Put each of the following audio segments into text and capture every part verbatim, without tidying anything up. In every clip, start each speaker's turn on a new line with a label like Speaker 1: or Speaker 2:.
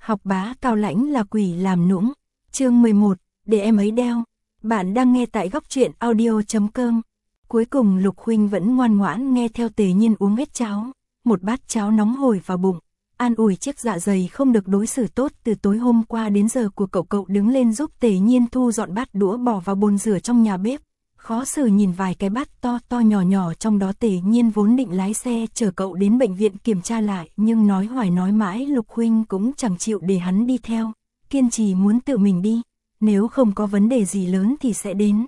Speaker 1: Học bá cao lãnh là quỷ làm nũng. Chương mười một, để em ấy đeo. Bạn đang nghe tại góc truyện audio chấm com. Cuối cùng Lục huynh vẫn ngoan ngoãn nghe theo Tề Nhiên uống hết cháo, một bát cháo nóng hổi vào bụng, an ủi chiếc dạ dày không được đối xử tốt từ tối hôm qua đến giờ của cậu. Cậu đứng lên giúp Tề Nhiên thu dọn bát đũa bỏ vào bồn rửa trong nhà bếp. Khó xử nhìn vài cái bát to to nhỏ nhỏ trong đó. Tề Nhiên vốn định lái xe chở cậu đến bệnh viện kiểm tra lại, nhưng nói hoài nói mãi Lục huynh cũng chẳng chịu để hắn đi theo, kiên trì muốn tự mình đi, nếu không có vấn đề gì lớn thì sẽ đến.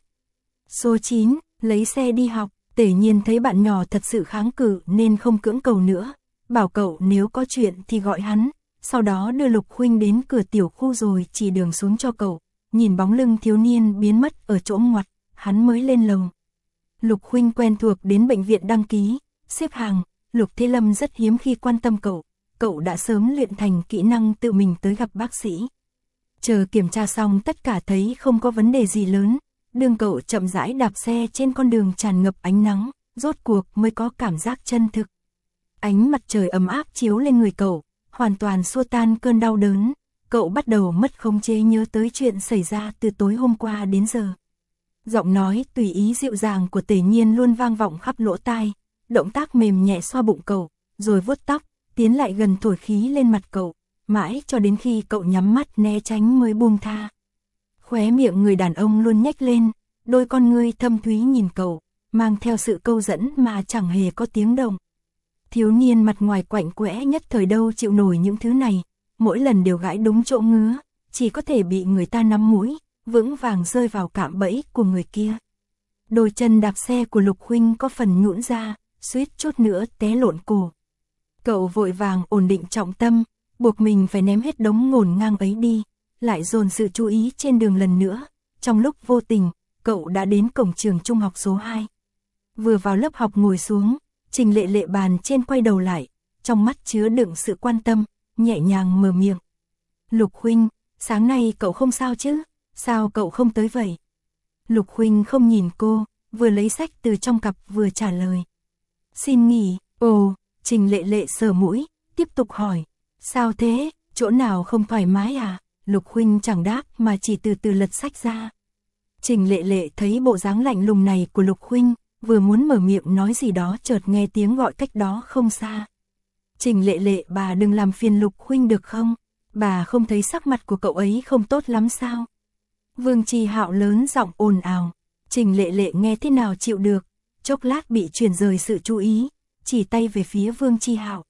Speaker 1: Số chín, lấy xe đi học. Tề Nhiên thấy bạn nhỏ thật sự kháng cự nên không cưỡng cầu nữa, bảo cậu nếu có chuyện thì gọi hắn, sau đó đưa Lục huynh đến cửa tiểu khu rồi chỉ đường xuống cho cậu. Nhìn bóng lưng thiếu niên biến mất ở chỗ ngoặt, hắn mới lên lầu. Lục huynh quen thuộc đến bệnh viện đăng ký, xếp hàng. Lục Thế Lâm rất hiếm khi quan tâm cậu, cậu đã sớm luyện thành kỹ năng tự mình tới gặp bác sĩ. Chờ kiểm tra xong tất cả thấy không có vấn đề gì lớn, đường cậu chậm rãi đạp xe trên con đường tràn ngập ánh nắng, rốt cuộc mới có cảm giác chân thực. Ánh mặt trời ấm áp chiếu lên người cậu, hoàn toàn xua tan cơn đau đớn. Cậu bắt đầu mất khống chế nhớ tới chuyện xảy ra từ tối hôm qua đến giờ. Giọng nói tùy ý dịu dàng của Tề Nhiên luôn vang vọng khắp lỗ tai, động tác mềm nhẹ xoa bụng cậu, rồi vuốt tóc, tiến lại gần thổi khí lên mặt cậu, mãi cho đến khi cậu nhắm mắt né tránh mới buông tha. Khóe miệng người đàn ông luôn nhếch lên, đôi con ngươi thâm thúy nhìn cậu, mang theo sự câu dẫn mà chẳng hề có tiếng động. Thiếu niên mặt ngoài quạnh quẽ nhất thời đâu chịu nổi những thứ này, mỗi lần đều gãi đúng chỗ ngứa, chỉ có thể bị người ta nắm mũi, vững vàng rơi vào cạm bẫy của người kia. Đôi chân đạp xe của Lục huynh có phần nhũn ra, suýt chút nữa té lộn cổ. Cậu vội vàng ổn định trọng tâm, buộc mình phải ném hết đống ngổn ngang ấy đi, lại dồn sự chú ý trên đường lần nữa. Trong lúc vô tình, cậu đã đến cổng trường trung học số hai. Vừa vào lớp học ngồi xuống, Trình Lệ Lệ bàn trên quay đầu lại, trong mắt chứa đựng sự quan tâm, nhẹ nhàng mở miệng. Lục huynh, sáng nay cậu không sao chứ? Sao cậu không tới vậy? Lục huynh không nhìn cô, vừa lấy sách từ trong cặp vừa trả lời. Xin nghỉ. Ồ, Trình Lệ Lệ sờ mũi, tiếp tục hỏi. Sao thế, chỗ nào không thoải mái à? Lục huynh chẳng đáp mà chỉ từ từ lật sách ra. Trình Lệ Lệ thấy bộ dáng lạnh lùng này của Lục huynh, vừa muốn mở miệng nói gì đó chợt nghe tiếng gọi cách đó không xa. Trình Lệ Lệ, bà đừng làm phiền Lục huynh được không? Bà không thấy sắc mặt của cậu ấy không tốt lắm sao? Vương Chi Hạo lớn giọng ồn ào. Trình Lệ Lệ nghe thế nào chịu được, chốc lát bị chuyển rời sự chú ý, chỉ tay về phía Vương Chi Hạo.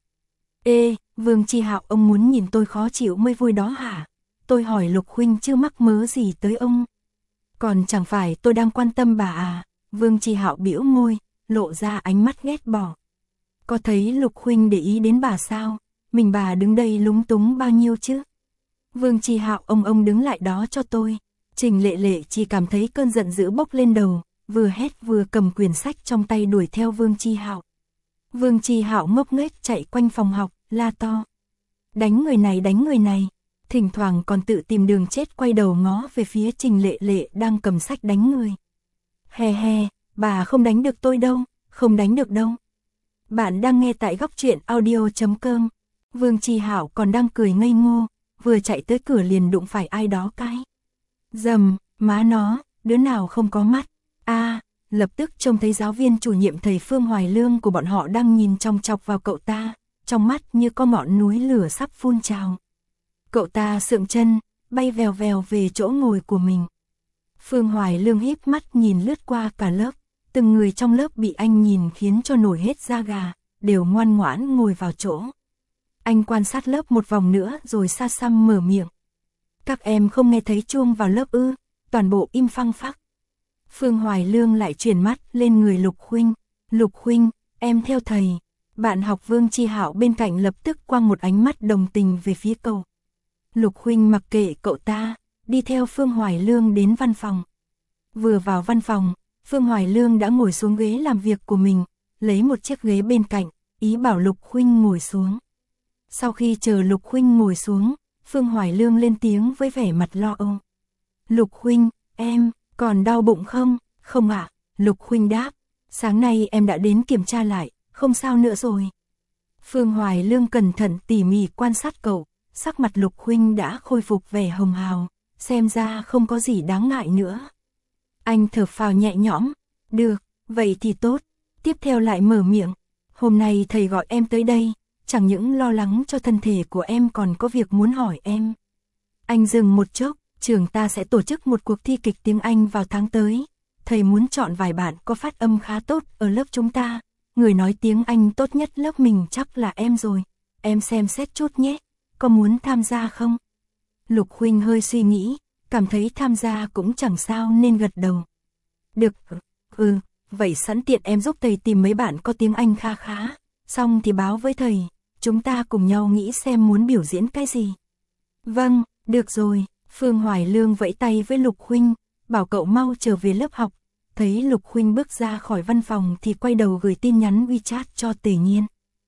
Speaker 1: Ê, Vương Chi Hạo, ông muốn nhìn tôi khó chịu mới vui đó hả? Tôi hỏi Lục huynh chưa mắc mớ gì tới ông. Còn chẳng phải tôi đang quan tâm bà à? Vương Chi Hạo bĩu môi, lộ ra ánh mắt ghét bỏ. Có thấy Lục huynh để ý đến bà sao? Mình bà đứng đây lúng túng bao nhiêu chứ? Vương Chi Hạo, ông ông đứng lại đó cho tôi. Trình Lệ Lệ chỉ cảm thấy cơn giận dữ bốc lên đầu, vừa hét vừa cầm quyển sách trong tay đuổi theo Vương Chi Hạo. Vương Chi Hạo ngốc nghếch chạy quanh phòng học, la to. Đánh người này, đánh người này. Thỉnh thoảng còn tự tìm đường chết quay đầu ngó về phía Trình Lệ Lệ đang cầm sách đánh người. He he, bà không đánh được tôi đâu, không đánh được đâu. Bạn đang nghe tại góc truyện audio chấm com. Vương Chi Hạo còn đang cười ngây ngô, vừa chạy tới cửa liền đụng phải ai đó cái. Dầm, má nó, đứa nào không có mắt. A, à, lập tức trông thấy giáo viên chủ nhiệm thầy Phương Hoài Lương của bọn họ đang nhìn chòng chọc vào cậu ta, trong mắt như có ngọn núi lửa sắp phun trào. Cậu ta sượng chân, bay vèo vèo về chỗ ngồi của mình. Phương Hoài Lương híp mắt nhìn lướt qua cả lớp, từng người trong lớp bị anh nhìn khiến cho nổi hết da gà, đều ngoan ngoãn ngồi vào chỗ. Anh quan sát lớp một vòng nữa rồi xa xăm mở miệng. Các em không nghe thấy chuông vào lớp ư? Toàn bộ im phăng phắc. Phương Hoài Lương lại chuyển mắt lên người Lục huynh. Lục huynh, em theo thầy. Bạn học Vương Chi Hạo bên cạnh lập tức quăng một ánh mắt đồng tình về phía cậu. Lục huynh mặc kệ cậu ta, đi theo Phương Hoài Lương đến văn phòng. Vừa vào văn phòng, Phương Hoài Lương đã ngồi xuống ghế làm việc của mình, lấy một chiếc ghế bên cạnh, ý bảo Lục huynh ngồi xuống. Sau khi chờ Lục huynh ngồi xuống, Phương Hoài Lương lên tiếng với vẻ mặt lo âu. Lục huynh, em, còn đau bụng không? Không ạ, à? Lục huynh đáp. Sáng nay em đã đến kiểm tra lại, không sao nữa rồi. Phương Hoài Lương cẩn thận tỉ mỉ quan sát cậu, sắc mặt Lục huynh đã khôi phục vẻ hồng hào, xem ra không có gì đáng ngại nữa. Anh thở phào nhẹ nhõm, được, vậy thì tốt, tiếp theo lại mở miệng, hôm nay thầy gọi em tới đây, chẳng những lo lắng cho thân thể của em còn có việc muốn hỏi em. Anh dừng một chốc, trường ta sẽ tổ chức một cuộc thi kịch tiếng Anh vào tháng tới, thầy muốn chọn vài bạn có phát âm khá tốt ở lớp chúng ta, người nói tiếng Anh tốt nhất lớp mình chắc là em rồi, em xem xét chút nhé, có muốn tham gia không? Lục huynh hơi suy nghĩ, cảm thấy tham gia cũng chẳng sao nên gật đầu. Được, ừ, vậy sẵn tiện em giúp thầy tìm mấy bạn có tiếng Anh kha khá, xong thì báo với thầy, chúng ta cùng nhau nghĩ xem muốn biểu diễn cái gì. Vâng, được rồi, Phương Hoài Lương vẫy tay với Lục huynh, bảo cậu mau trở về lớp học, thấy Lục huynh bước ra khỏi văn phòng thì quay đầu gửi tin nhắn WeChat cho Tề Nhiên.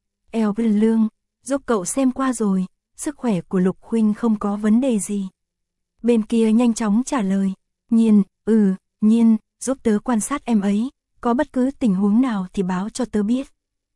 Speaker 1: Eo Lương, giúp cậu xem qua rồi, sức khỏe của Lục huynh không có vấn đề gì. Bên kia nhanh chóng trả lời, Nhiên, ừ, Nhiên, giúp tớ quan sát em ấy, có bất cứ tình huống nào thì báo cho tớ biết.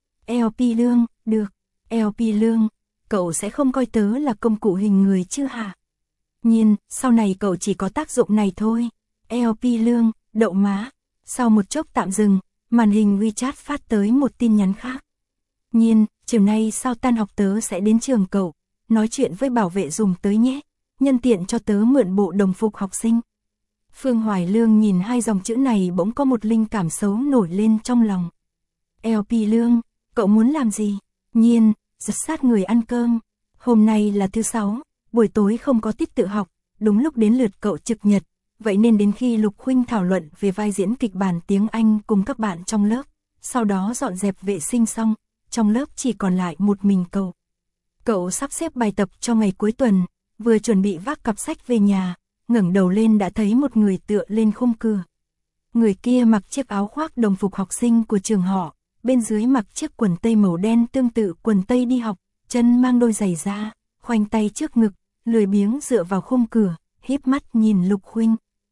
Speaker 1: lờ pê Lương, được, lờ pê Lương, cậu sẽ không coi tớ là công cụ hình người chứ hả? Nhiên, sau này cậu chỉ có tác dụng này thôi. lờ pê Lương, đậu má. Sau một chốc tạm dừng, màn hình WeChat phát tới một tin nhắn khác. Nhiên, chiều nay sau tan học tớ sẽ đến trường cậu, nói chuyện với bảo vệ dùng tới nhé, nhân tiện cho tớ mượn bộ đồng phục học sinh. Phương Hoài Lương nhìn hai dòng chữ này bỗng có một linh cảm xấu nổi lên trong lòng. lờ pê Lương, cậu muốn làm gì? Nhiên, giật sát người ăn cơm. Hôm nay là thứ sáu, buổi tối không có tiết tự học, đúng lúc đến lượt cậu trực nhật, vậy nên đến khi Lục huynh thảo luận về vai diễn kịch bản tiếng Anh cùng các bạn trong lớp, sau đó dọn dẹp vệ sinh xong, trong lớp chỉ còn lại một mình cậu. Cậu sắp xếp bài tập cho ngày cuối tuần, vừa chuẩn bị vác cặp sách về nhà, ngẩng đầu lên đã thấy một người tựa lên khung cửa. Người kia mặc chiếc áo khoác đồng phục học sinh của trường họ, bên dưới mặc chiếc quần tây màu đen tương tự quần tây đi học, chân mang đôi giày da, khoanh tay trước ngực, lười biếng dựa vào khung cửa, híp mắt nhìn Lục huynh.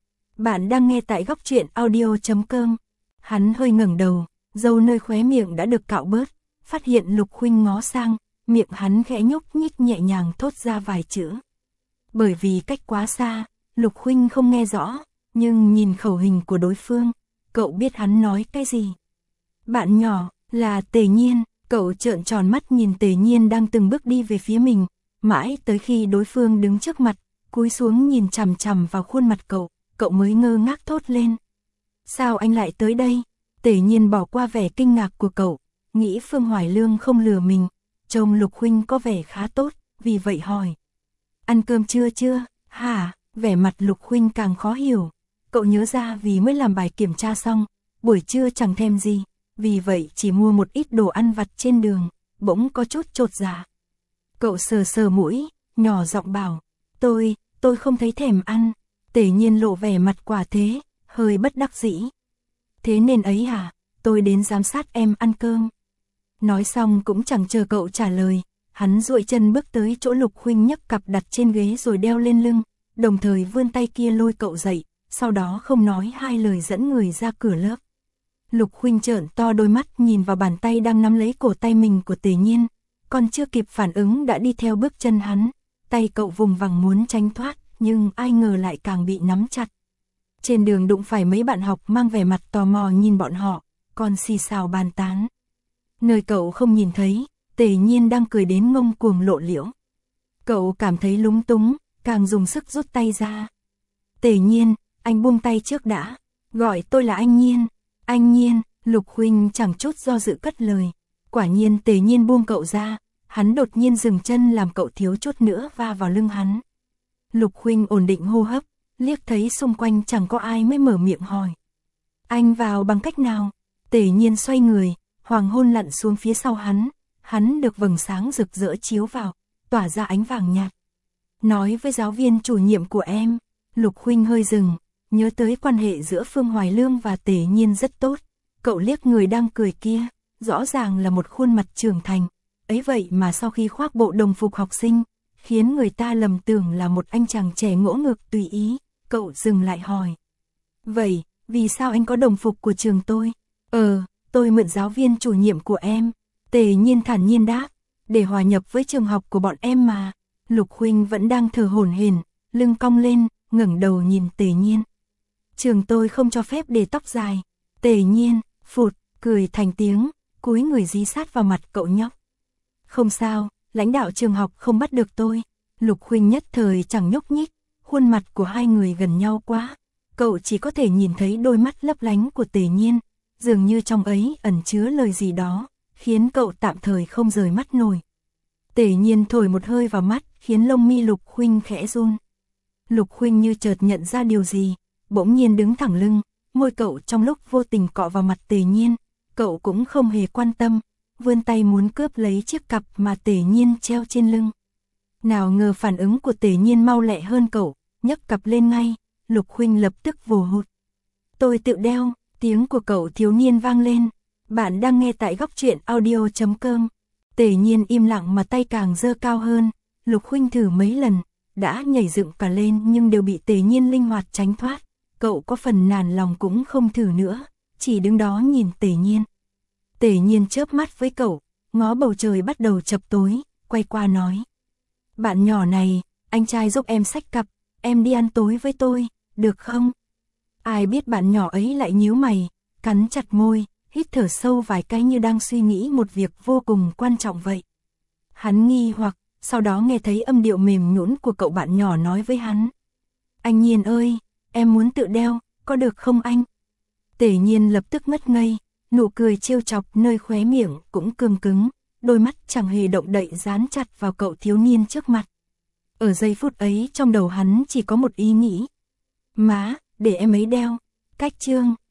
Speaker 1: Bạn đang nghe tại góc truyện audio chấm com. Hắn hơi ngẩng đầu, râu nơi khóe miệng đã được cạo bớt, phát hiện Lục huynh ngó sang, miệng hắn khẽ nhúc nhích nhẹ nhàng thốt ra vài chữ. Bởi vì cách quá xa, Lục huynh không nghe rõ, nhưng nhìn khẩu hình của đối phương, cậu biết hắn nói cái gì. Bạn nhỏ, là Tề Nhiên, cậu trợn tròn mắt nhìn Tề Nhiên đang từng bước đi về phía mình, mãi tới khi đối phương đứng trước mặt, cúi xuống nhìn chằm chằm vào khuôn mặt cậu, cậu mới ngơ ngác thốt lên. Sao anh lại tới đây? Tề Nhiên bỏ qua vẻ kinh ngạc của cậu, nghĩ Phương Hoài Lương không lừa mình, trông Lục huynh có vẻ khá tốt, vì vậy hỏi. Ăn cơm trưa chưa? Hả? Vẻ mặt Lục huynh càng khó hiểu. Cậu nhớ ra vì mới làm bài kiểm tra xong, buổi trưa chẳng thèm gì, vì vậy chỉ mua một ít đồ ăn vặt trên đường, bỗng có chút chột dạ. Cậu sờ sờ mũi, nhỏ giọng bảo, tôi, tôi không thấy thèm ăn. Tề Nhiên lộ vẻ mặt quả thế, hơi bất đắc dĩ. Thế nên ấy hả, tôi đến giám sát em ăn cơm. Nói xong cũng chẳng chờ cậu trả lời, hắn duỗi chân bước tới chỗ Lục huynh nhấc cặp đặt trên ghế rồi đeo lên lưng, đồng thời vươn tay kia lôi cậu dậy, sau đó không nói hai lời dẫn người ra cửa lớp. Lục huynh trợn to đôi mắt nhìn vào bàn tay đang nắm lấy cổ tay mình của Tề Nhiên, còn chưa kịp phản ứng đã đi theo bước chân hắn, tay cậu vùng vằng muốn tránh thoát, nhưng ai ngờ lại càng bị nắm chặt. Trên đường đụng phải mấy bạn học mang vẻ mặt tò mò nhìn bọn họ, còn xì xào bàn tán. Nơi cậu không nhìn thấy, Tề Nhiên đang cười đến ngông cuồng lộ liễu. Cậu cảm thấy lúng túng, càng dùng sức rút tay ra. Tề Nhiên, anh buông tay trước đã, gọi tôi là anh Nhiên. Anh Nhiên, Lục huynh chẳng chút do dự cất lời. Quả nhiên Tề Nhiên buông cậu ra, hắn đột nhiên dừng chân làm cậu thiếu chút nữa va vào lưng hắn. Lục huynh ổn định hô hấp, liếc thấy xung quanh chẳng có ai mới mở miệng hỏi. Anh vào bằng cách nào? Tề Nhiên xoay người, hoàng hôn lặn xuống phía sau hắn, hắn được vầng sáng rực rỡ chiếu vào, tỏa ra ánh vàng nhạt. Nói với giáo viên chủ nhiệm của em. Lục huynh hơi dừng, nhớ tới quan hệ giữa Phương Hoài Lương và Tề Nhiên rất tốt. Cậu liếc người đang cười kia, rõ ràng là một khuôn mặt trưởng thành, ấy vậy mà sau khi khoác bộ đồng phục học sinh, khiến người ta lầm tưởng là một anh chàng trẻ ngỗ ngược tùy ý. Cậu dừng lại hỏi. Vậy, vì sao anh có đồng phục của trường tôi? Ờ, tôi mượn giáo viên chủ nhiệm của em. Tề Nhiên thản nhiên đáp, để hòa nhập với trường học của bọn em mà. Lục huynh vẫn đang thở hổn hển, lưng cong lên, ngẩng đầu nhìn Tề Nhiên. Trường tôi không cho phép để tóc dài. Tề Nhiên, phụt, cười thành tiếng, cúi người dí sát vào mặt cậu nhóc. Không sao, lãnh đạo trường học không bắt được tôi. Lục huynh nhất thời chẳng nhúc nhích, khuôn mặt của hai người gần nhau quá. Cậu chỉ có thể nhìn thấy đôi mắt lấp lánh của Tề Nhiên, dường như trong ấy ẩn chứa lời gì đó, khiến cậu tạm thời không rời mắt nổi. Tề Nhiên thổi một hơi vào mắt, khiến lông mi Lục huynh khẽ run. Lục huynh như chợt nhận ra điều gì, bỗng nhiên đứng thẳng lưng, môi cậu trong lúc vô tình cọ vào mặt Tề Nhiên, cậu cũng không hề quan tâm, vươn tay muốn cướp lấy chiếc cặp mà Tề Nhiên treo trên lưng. Nào ngờ phản ứng của Tề Nhiên mau lẹ hơn cậu, nhấc cặp lên ngay, Lục huynh lập tức vồ hụt. Tôi tự đeo, tiếng của cậu thiếu niên vang lên. Bạn đang nghe tại góc truyện audio chấm com. Tề Nhiên im lặng mà tay càng giơ cao hơn, Lục huynh thử mấy lần, đã nhảy dựng cả lên nhưng đều bị Tề Nhiên linh hoạt tránh thoát. Cậu có phần nản lòng cũng không thử nữa, chỉ đứng đó nhìn Tề Nhiên. Tề Nhiên chớp mắt với cậu, ngó bầu trời bắt đầu chập tối, quay qua nói. Bạn nhỏ này, anh trai giúp em xách cặp, em đi ăn tối với tôi, được không? Ai biết bạn nhỏ ấy lại nhíu mày, cắn chặt môi, hít thở sâu vài cái như đang suy nghĩ một việc vô cùng quan trọng vậy. Hắn nghi hoặc, sau đó nghe thấy âm điệu mềm nhũn của cậu bạn nhỏ nói với hắn. Anh Nhiên ơi, em muốn tự đeo, có được không anh? Tề Nhiên lập tức ngất ngây, nụ cười trêu chọc nơi khóe miệng cũng cương cứng, đôi mắt chẳng hề động đậy dán chặt vào cậu thiếu niên trước mặt. Ở giây phút ấy trong đầu hắn chỉ có một ý nghĩ. Má, để em ấy đeo, cách trương.